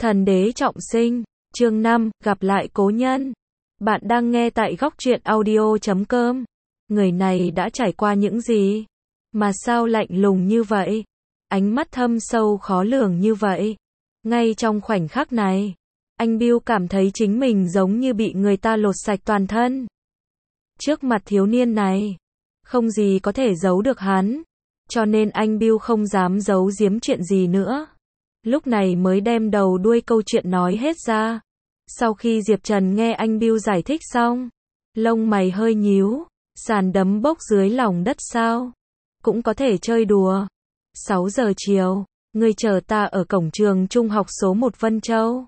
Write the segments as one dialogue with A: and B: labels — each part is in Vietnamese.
A: Thần đế trọng sinh, chương 5, gặp lại cố nhân. Bạn đang nghe tại góc truyện audio.com. Người này đã trải qua những gì? Mà sao lạnh lùng như vậy? Ánh mắt thâm sâu khó lường như vậy. Ngay trong khoảnh khắc này, anh Bill cảm thấy chính mình giống như bị người ta lột sạch toàn thân. Trước mặt thiếu niên này, không gì có thể giấu được hắn. Cho nên anh Bill không dám giấu giếm chuyện gì nữa. Lúc này mới đem đầu đuôi câu chuyện nói hết ra. Sau khi Diệp Trần nghe anh Bill giải thích xong, lông mày hơi nhíu, sàn đấm bốc dưới lòng đất sao? Cũng có thể chơi đùa. 6 giờ chiều, ngươi chờ ta ở cổng trường trung học số 1 Vân Châu.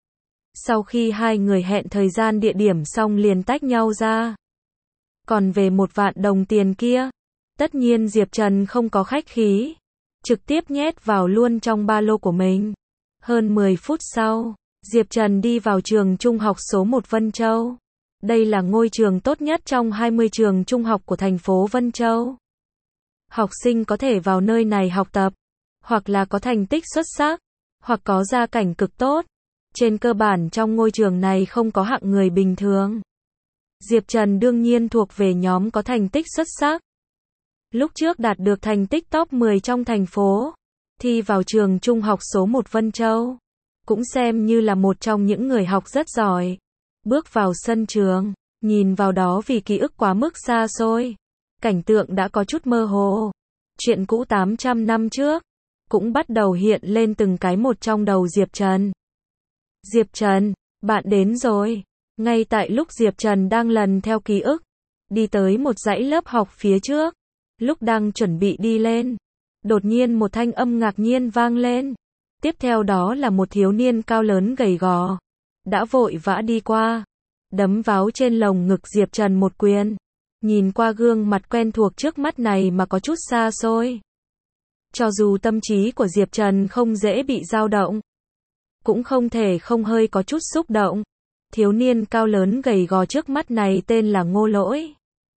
A: Sau khi hai người hẹn thời gian địa điểm xong liền tách nhau ra. Còn về 1 vạn đồng tiền kia, tất nhiên Diệp Trần không có khách khí, trực tiếp nhét vào luôn trong ba lô của mình. Hơn 10 phút sau, Diệp Trần đi vào trường trung học số 1 Vân Châu. Đây là ngôi trường tốt nhất trong 20 trường trung học của thành phố Vân Châu. Học sinh có thể vào nơi này học tập, hoặc là có thành tích xuất sắc, hoặc có gia cảnh cực tốt. Trên cơ bản trong ngôi trường này không có hạng người bình thường. Diệp Trần đương nhiên thuộc về nhóm có thành tích xuất sắc. Lúc trước đạt được thành tích top 10 trong thành phố, thi vào trường trung học số 1 Vân Châu. Cũng xem như là một trong những người học rất giỏi. Bước vào sân trường, nhìn vào đó vì ký ức quá mức xa xôi. Cảnh tượng đã có chút mơ hồ. Chuyện cũ 800 năm trước, cũng bắt đầu hiện lên từng cái một trong đầu Diệp Trần. Diệp Trần, bạn đến rồi. Ngay tại lúc Diệp Trần đang lần theo ký ức, đi tới một dãy lớp học phía trước. Lúc đang chuẩn bị đi lên, đột nhiên một thanh âm ngạc nhiên vang lên. Tiếp theo đó là một thiếu niên cao lớn gầy gò, đã vội vã đi qua, đấm vào trên lồng ngực Diệp Trần một quyền. Nhìn qua gương mặt quen thuộc trước mắt này mà có chút xa xôi. Cho dù tâm trí của Diệp Trần không dễ bị dao động, cũng không thể không hơi có chút xúc động. Thiếu niên cao lớn gầy gò trước mắt này tên là Ngô Lỗi.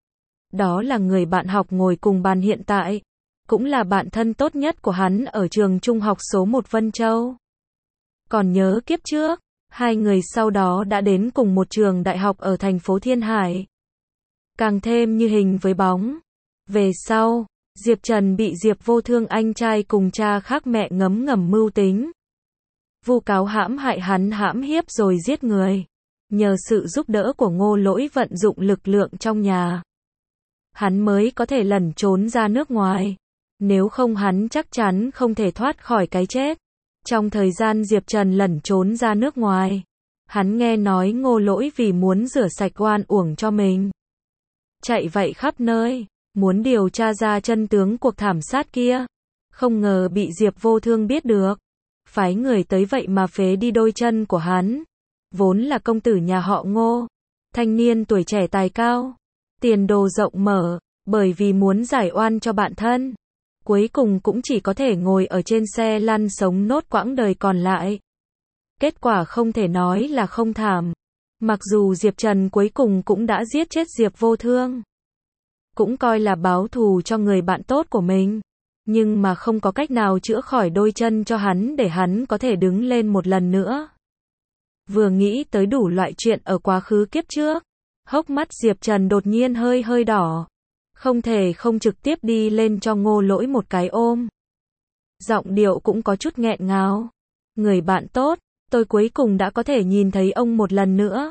A: Đó là người bạn học ngồi cùng bàn hiện tại, cũng là bạn thân tốt nhất của hắn ở trường trung học số 1 Vân Châu. Còn nhớ kiếp trước, hai người sau đó đã đến cùng một trường đại học ở thành phố Thiên Hải. Càng thêm như hình với bóng. Về sau, Diệp Trần bị Diệp Vô Thương anh trai cùng cha khác mẹ ngấm ngầm mưu tính, vu cáo hãm hại hắn, hãm hiếp rồi giết người. Nhờ sự giúp đỡ của Ngô Lỗi vận dụng lực lượng trong nhà, hắn mới có thể lẩn trốn ra nước ngoài. Nếu không hắn chắc chắn không thể thoát khỏi cái chết. Trong thời gian Diệp Trần lẩn trốn ra nước ngoài, hắn nghe nói Ngô Lỗi vì muốn rửa sạch oan uổng cho mình, chạy vậy khắp nơi, muốn điều tra ra chân tướng cuộc thảm sát kia. Không ngờ bị Diệp Vô Thương biết được, phái người tới vậy mà phế đi đôi chân của hắn. Vốn là công tử nhà họ Ngô, thanh niên tuổi trẻ tài cao, tiền đồ rộng mở, bởi vì muốn giải oan cho bạn thân, cuối cùng cũng chỉ có thể ngồi ở trên xe lăn sống nốt quãng đời còn lại. Kết quả không thể nói là không thảm. Mặc dù Diệp Trần cuối cùng cũng đã giết chết Diệp Vô Thương, cũng coi là báo thù cho người bạn tốt của mình, nhưng mà không có cách nào chữa khỏi đôi chân cho hắn để hắn có thể đứng lên một lần nữa. Vừa nghĩ tới đủ loại chuyện ở quá khứ kiếp trước, hốc mắt Diệp Trần đột nhiên hơi đỏ. Không thể không trực tiếp đi lên cho Ngô Lỗi một cái ôm. Giọng điệu cũng có chút nghẹn ngào. Người bạn tốt, tôi cuối cùng đã có thể nhìn thấy ông một lần nữa.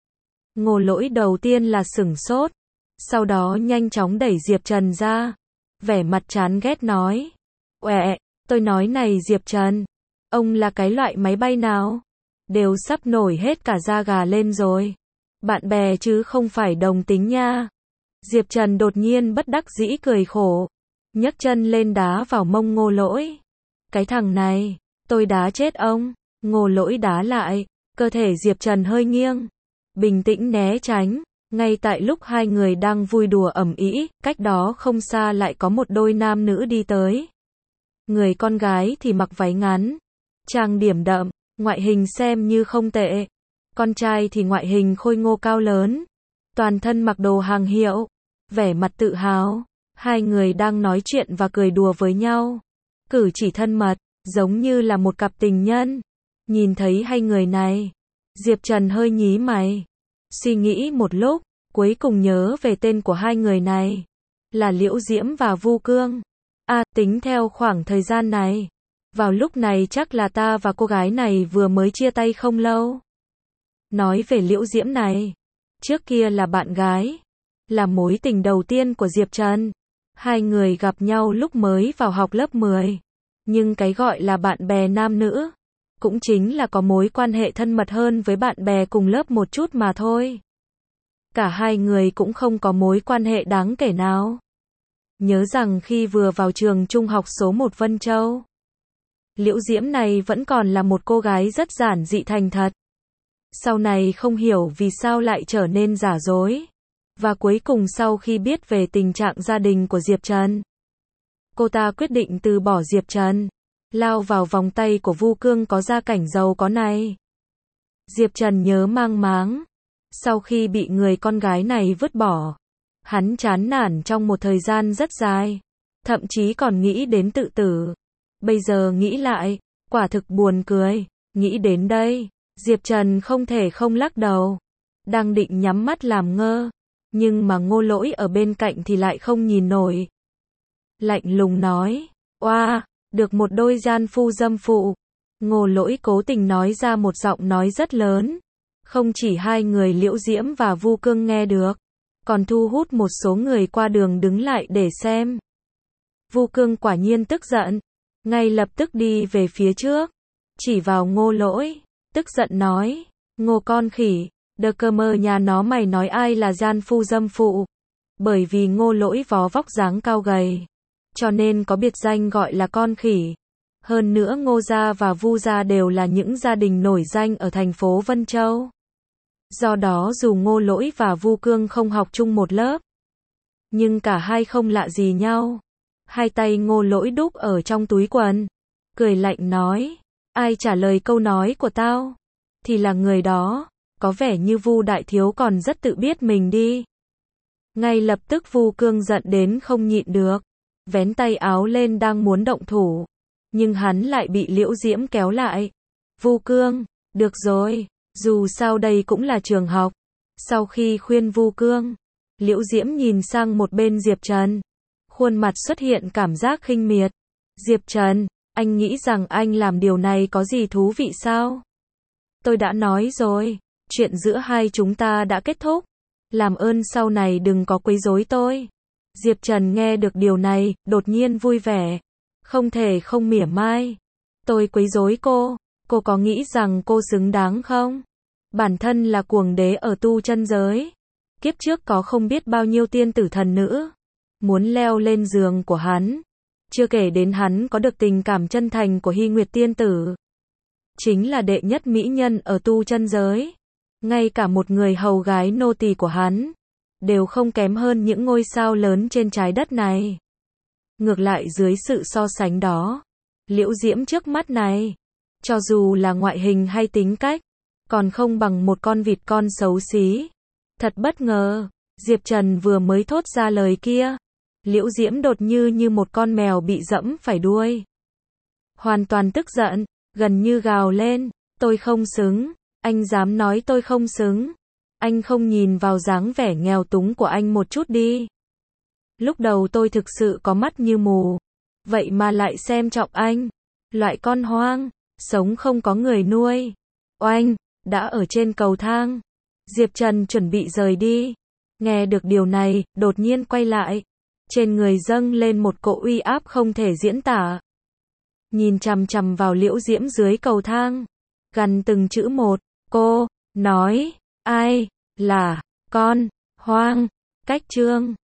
A: Ngô Lỗi đầu tiên là sửng sốt, sau đó nhanh chóng đẩy Diệp Trần ra, vẻ mặt chán ghét nói. Uệ, tôi nói này Diệp Trần, ông là cái loại máy bay nào? Đều sắp nổi hết cả da gà lên rồi. Bạn bè chứ không phải đồng tính nha. Diệp Trần đột nhiên bất đắc dĩ cười khổ, nhấc chân lên đá vào mông Ngô Lỗi. Cái thằng này, tôi đá chết ông. Ngô Lỗi đá lại, cơ thể Diệp Trần hơi nghiêng, bình tĩnh né tránh. Ngay tại lúc hai người đang vui đùa ầm ĩ, cách đó không xa lại có một đôi nam nữ đi tới. Người con gái thì mặc váy ngắn, trang điểm đậm, ngoại hình xem như không tệ. Con trai thì ngoại hình khôi ngô cao lớn, toàn thân mặc đồ hàng hiệu, vẻ mặt tự hào. Hai người đang nói chuyện và cười đùa với nhau, cử chỉ thân mật, giống như là một cặp tình nhân. Nhìn thấy hai người này, Diệp Trần hơi nhí mày. Suy nghĩ một lúc, cuối cùng nhớ về tên của hai người này. Là Liễu Diễm và Vu Cương. Tính theo khoảng thời gian này. Vào lúc này chắc là ta và cô gái này vừa mới chia tay không lâu. Nói về Liễu Diễm này, trước kia là bạn gái, là mối tình đầu tiên của Diệp Trần. Hai người gặp nhau lúc mới vào học lớp 10. Nhưng cái gọi là bạn bè nam nữ, cũng chính là có mối quan hệ thân mật hơn với bạn bè cùng lớp một chút mà thôi. Cả hai người cũng không có mối quan hệ đáng kể nào. Nhớ rằng khi vừa vào trường trung học số 1 Vân Châu, Liễu Diễm này vẫn còn là một cô gái rất giản dị thành thật. Sau này không hiểu vì sao lại trở nên giả dối. Và cuối cùng sau khi biết về tình trạng gia đình của Diệp Trần, cô ta quyết định từ bỏ Diệp Trần, lao vào vòng tay của Vu Cương có gia cảnh giàu có này. Diệp Trần nhớ mang máng. Sau khi bị người con gái này vứt bỏ, hắn chán nản trong một thời gian rất dài. Thậm chí còn nghĩ đến tự tử. Bây giờ nghĩ lại, quả thực buồn cười. Nghĩ đến đây, Diệp Trần không thể không lắc đầu. Đang định nhắm mắt làm ngơ. Nhưng mà Ngô Lỗi ở bên cạnh thì lại không nhìn nổi. Lạnh lùng nói, oa, được một đôi gian phu dâm phụ. Ngô Lỗi cố tình nói ra một giọng nói rất lớn. Không chỉ hai người Liễu Diễm và Vu Cương nghe được, còn thu hút một số người qua đường đứng lại để xem. Vu Cương quả nhiên tức giận, ngay lập tức đi về phía trước, chỉ vào Ngô Lỗi, tức giận nói, Ngô con khỉ, đờ cơ mơ nhà nó mày nói ai là gian phu dâm phụ. Bởi vì Ngô Lỗi vó vóc dáng cao gầy, cho nên có biệt danh gọi là con khỉ. Hơn nữa Ngô gia và Vu gia đều là những gia đình nổi danh ở thành phố Vân Châu. Do đó dù Ngô Lỗi và Vu Cương không học chung một lớp, nhưng cả hai không lạ gì nhau. Hai tay Ngô Lỗi đút ở trong túi quần, cười lạnh nói, ai trả lời câu nói của tao, thì là người đó. Có vẻ như Vu đại thiếu còn rất tự biết mình đi. Ngay lập tức Vu Cương giận đến không nhịn được, vén tay áo lên đang muốn động thủ, nhưng hắn lại bị Liễu Diễm kéo lại. Vu Cương, được rồi, dù sao đây cũng là trường học. Sau khi khuyên Vu Cương, Liễu Diễm nhìn sang một bên Diệp Trần, khuôn mặt xuất hiện cảm giác khinh miệt. Diệp Trần, anh nghĩ rằng anh làm điều này có gì thú vị sao? Tôi đã nói rồi, chuyện giữa hai chúng ta đã kết thúc. Làm ơn sau này đừng có quấy rối tôi. Diệp Trần nghe được điều này, đột nhiên vui vẻ. Không thể không mỉa mai. Tôi quấy rối cô có nghĩ rằng cô xứng đáng không? Bản thân là cuồng đế ở tu chân giới. Kiếp trước có không biết bao nhiêu tiên tử thần nữ muốn leo lên giường của hắn. Chưa kể đến hắn có được tình cảm chân thành của Hy Nguyệt tiên tử. Chính là đệ nhất mỹ nhân ở tu chân giới. Ngay cả một người hầu gái nô tỳ của hắn đều không kém hơn những ngôi sao lớn trên trái đất này. Ngược lại dưới sự so sánh đó, Liễu Diễm trước mắt này, cho dù là ngoại hình hay tính cách, còn không bằng một con vịt con xấu xí. Thật bất ngờ, Diệp Trần vừa mới thốt ra lời kia, Liễu Diễm đột như một con mèo bị dẫm phải đuôi. Hoàn toàn tức giận, gần như gào lên, tôi không xứng, anh dám nói tôi không xứng. Anh không nhìn vào dáng vẻ nghèo túng của anh một chút đi. Lúc đầu tôi thực sự có mắt như mù, vậy mà lại xem trọng anh. Loại con hoang, sống không có người nuôi. Oanh, đã ở trên cầu thang. Diệp Trần chuẩn bị rời đi. Nghe được điều này, đột nhiên quay lại. Trên người dâng lên một cỗ uy áp không thể diễn tả. Nhìn chằm chằm vào Liễu Diễm dưới cầu thang. Gằn từng chữ một, cô, nói, ai, là, con, hoang, cách chương.